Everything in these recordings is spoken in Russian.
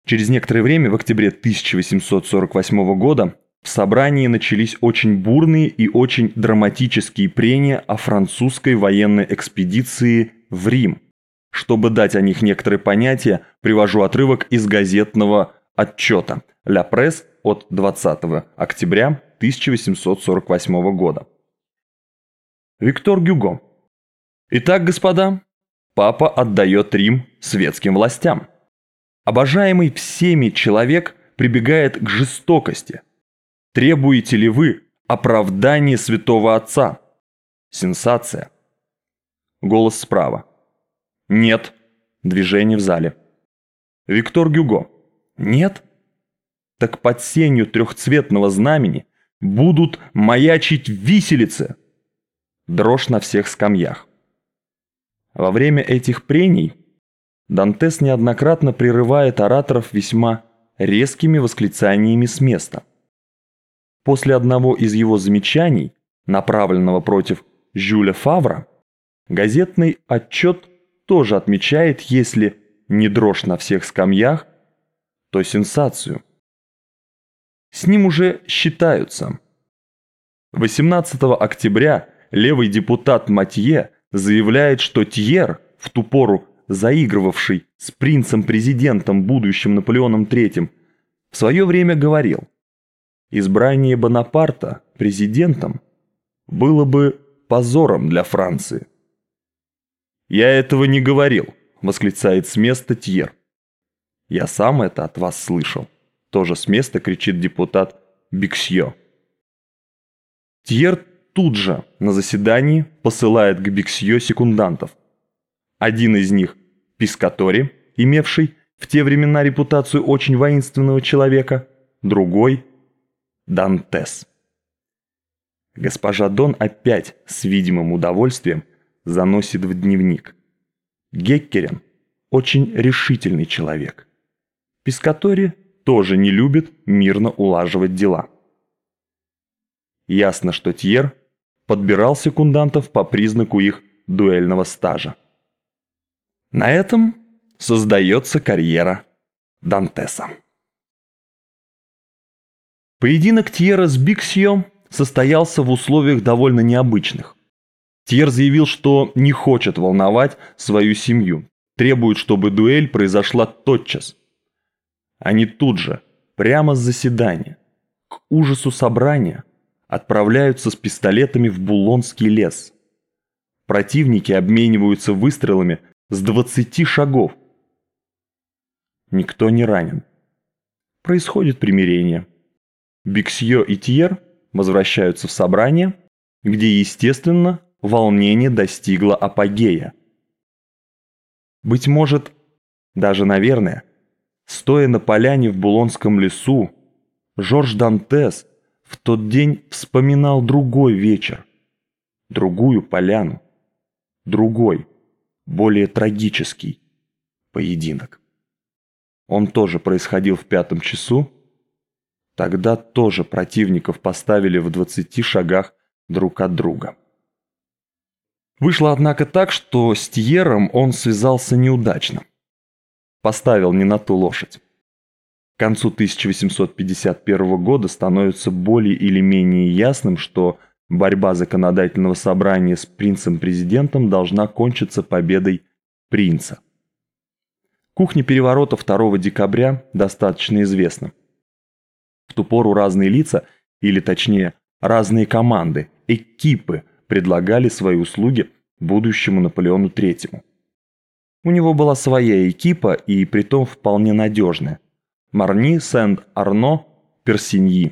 Через некоторое время, в октябре 1848 года, в собрании начались очень бурные и очень драматические прения о французской военной экспедиции в Рим. Чтобы дать о них некоторые понятия, привожу отрывок из газетного отчета «Ля Пресс» от 20 октября 1848 года. Виктор Гюго. Итак, господа, папа отдает Рим светским властям. Обожаемый всеми человек прибегает к жестокости. Требуете ли вы оправдания святого отца? Сенсация. Голос справа. Нет. Движение в зале. Виктор Гюго. Нет? Так под сенью трехцветного знамени будут маячить виселицы. Дрожь на всех скамьях. Во время этих прений Дантес неоднократно прерывает ораторов весьма резкими восклицаниями с места. После одного из его замечаний, направленного против Жюля Фавра, газетный отчет тоже отмечает, если не дрожь на всех скамьях, то сенсацию. С ним уже считаются. 18 октября левый депутат Матье заявляет, что Тьер, в ту пору заигрывавший с принцем-президентом, будущим Наполеоном III, в свое время говорил: избрание Бонапарта президентом было бы позором для Франции. «Я этого не говорил», — восклицает с места Тьер. «Я сам это от вас слышал», — тоже с места кричит депутат Биксье. Тьер тут же на заседании посылает к Биксье секундантов. Один из них – Пискатори, имевший в те времена репутацию очень воинственного человека, другой – Дантес. Госпожа Дон опять с видимым удовольствием заносит в дневник. Геккерен – очень решительный человек. Пискатори тоже не любит мирно улаживать дела. Ясно, что Тьер подбирал секундантов по признаку их дуэльного стажа. На этом создается карьера Дантеса. Поединок Тьера с Биксье состоялся в условиях довольно необычных. Тьер заявил, что не хочет волновать свою семью, требует, чтобы дуэль произошла тотчас. Они тут же, прямо с заседания, к ужасу собрания, отправляются с пистолетами в Булонский лес. Противники обмениваются выстрелами с 20 шагов. Никто не ранен. Происходит примирение. Биксье и Тьер возвращаются в собрание, где, естественно, волнение достигло апогея. Быть может, даже, наверное, стоя на поляне в Булонском лесу, Жорж Дантес в тот день вспоминал другой вечер, другую поляну, другой, более трагический поединок. Он тоже происходил в 5 часу, тогда тоже противников поставили в 20 шагах друг от друга. Вышло, однако, так, что с Тьером он связался неудачно. Поставил не на ту лошадь. К концу 1851 года становится более или менее ясным, что борьба законодательного собрания с принцем-президентом должна кончиться победой принца. Кухня переворота 2 декабря достаточно известна. В ту пору разные лица, или точнее разные команды, экипы предлагали свои услуги будущему Наполеону III. У него была своя экипа, и притом вполне надежная. Марни, Сент-Арно, Персиньи.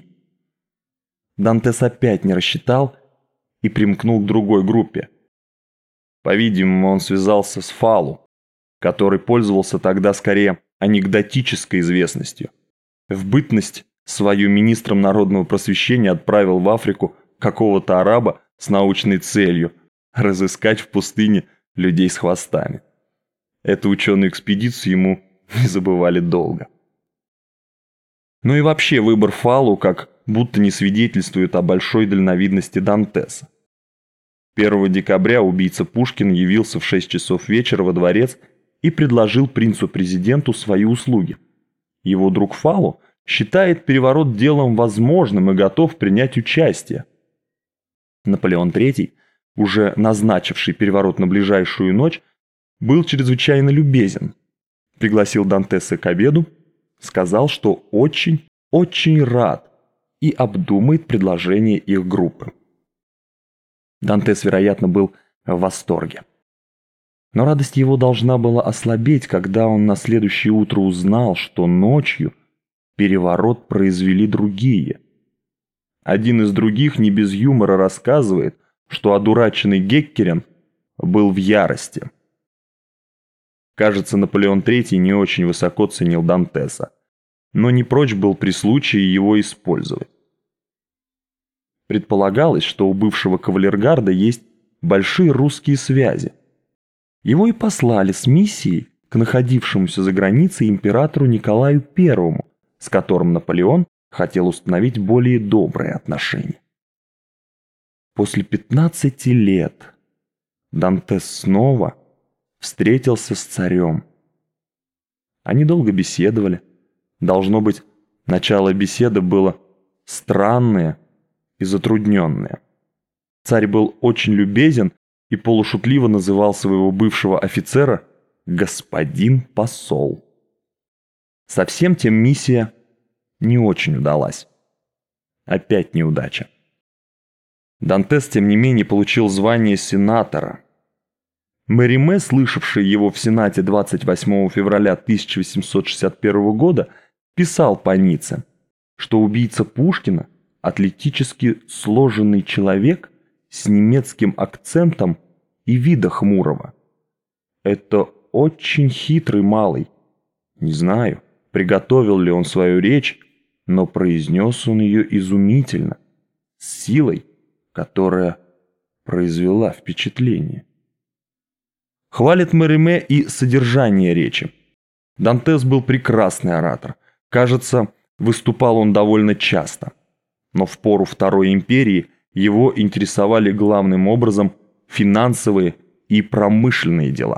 Дантес опять не рассчитал и примкнул к другой группе. По-видимому, он связался с Фалу, который пользовался тогда скорее анекдотической известностью. В бытность свою министром народного просвещения отправил в Африку какого-то араба с научной целью разыскать в пустыне людей с хвостами. Эту ученую экспедицию ему не забывали долго. Ну и вообще выбор Фалу как будто не свидетельствует о большой дальновидности Дантеса. 1 декабря убийца Пушкин явился в 6 часов вечера во дворец и предложил принцу-президенту свои услуги. Его друг Фалу считает переворот делом возможным и готов принять участие. Наполеон III, уже назначивший переворот на ближайшую ночь, был чрезвычайно любезен. Пригласил Дантеса к обеду, сказал, что очень рад и обдумает предложение их группы. Дантес, вероятно, был в восторге. Но радость его должна была ослабеть, когда он на следующее утро узнал, что ночью переворот произвели другие. Один из других не без юмора рассказывает, что одураченный Геккерен был в ярости. Кажется, Наполеон III не очень высоко ценил Дантеса, но не прочь был при случае его использовать. Предполагалось, что у бывшего кавалергарда есть большие русские связи. Его и послали с миссией к находившемуся за границей императору Николаю I, с которым Наполеон хотел установить более добрые отношения. После 15 лет Дантес снова встретился с царем. Они долго беседовали. Должно быть, начало беседы было странное и затрудненное. Царь был очень любезен и полушутливо называл своего бывшего офицера «господин посол». Совсем тем миссия не очень удалась. Опять неудача. Дантес, тем не менее, получил звание сенатора. Мериме, слышавший его в Сенате 28 февраля 1861 года, писал по Ницце, что убийца Пушкина – атлетически сложенный человек с немецким акцентом и вида хмурого. Это очень хитрый малый. Не знаю, приготовил ли он свою речь, но произнес он ее изумительно, с силой, которая произвела впечатление. Хвалит Мериме и содержание речи. Дантес был прекрасный оратор. Кажется, выступал он довольно часто. Но в пору Второй империи его интересовали главным образом финансовые и промышленные дела.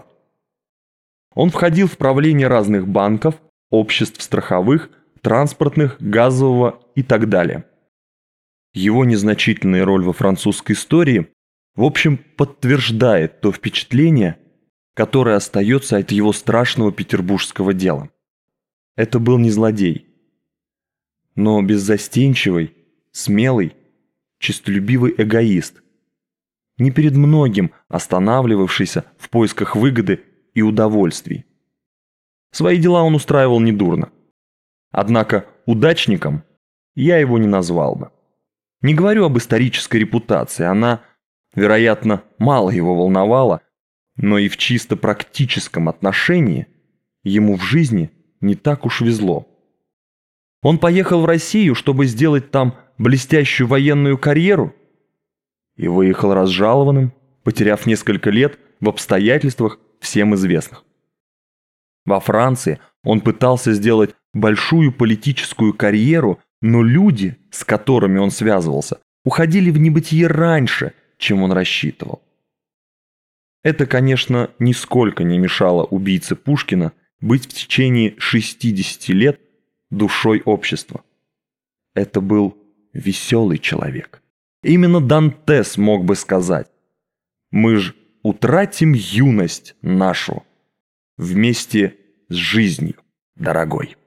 Он входил в правление разных банков, обществ страховых, транспортных, газового и так далее. Его незначительная роль во французской истории, в общем, подтверждает то впечатление, которое остается от его страшного петербургского дела. Это был не злодей, но беззастенчивый, смелый, честолюбивый эгоист, не перед многим останавливавшийся в поисках выгоды и удовольствий. Свои дела он устраивал недурно. Однако удачником я его не назвал бы. Не говорю об исторической репутации, она, вероятно, мало его волновала, но и в чисто практическом отношении ему в жизни не так уж везло. Он поехал в Россию, чтобы сделать там блестящую военную карьеру, и выехал разжалованным, потеряв несколько лет в обстоятельствах всем известных. Во Франции он пытался сделать большую политическую карьеру, но люди, с которыми он связывался, уходили в небытие раньше, чем он рассчитывал. Это, конечно, нисколько не мешало убийце Пушкина быть в течение 60 лет душой общества. Это был веселый человек. Именно Дантес мог бы сказать: «Мы ж утратим юность нашу вместе с жизнью, дорогой».